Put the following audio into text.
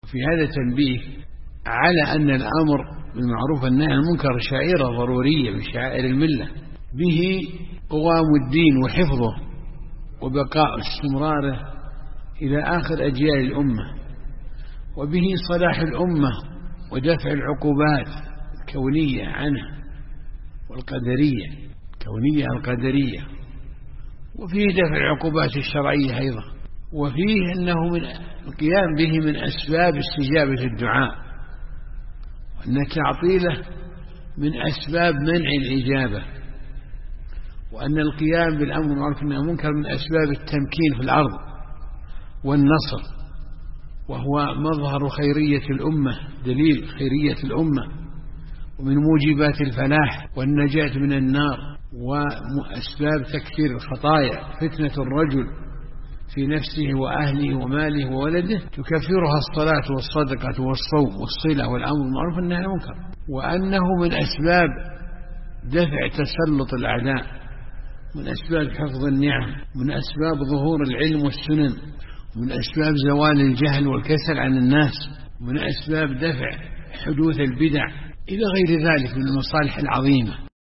في هذا تنبيه على أن الأمر بالمعروف والنهي عن المنكر شعيرة ضرورية من شعائر الملة، به قوام الدين وحفظه وبقاء استمراره إلى آخر أجيال الأمة، وبه صلاح الأمة ودفع العقوبات الكونية عنها والقدرية، الكونية القدرية، وفيه دفع العقوبات الشرعية أيضا، وفيه أنه من القيام به من أسباب استجابة الدعاء، وأن تعطيله من أسباب منع الإجابة، وأن القيام بالأمر بالمعروف والنهي عن المنكر من أسباب التمكين في الأرض والنصر، وهو مظهر خيرية الأمة، دليل خيرية الأمة، ومن موجبات الفلاح والنجاة من النار، وأسباب تكثير الخطايا. فتنة الرجل في نفسه وأهله وماله وولده تكفرها الصلاة والصدقة والصوم والصلة والأمر بالمعروف والنهي عن المنكر، وأنه من أسباب دفع تسلط الأعداء، من أسباب حفظ النعم، من أسباب ظهور العلم والسنن، من أسباب زوال الجهل والكسل عن الناس، من أسباب دفع حدوث البدع، إلى غير ذلك من المصالح العظيمة.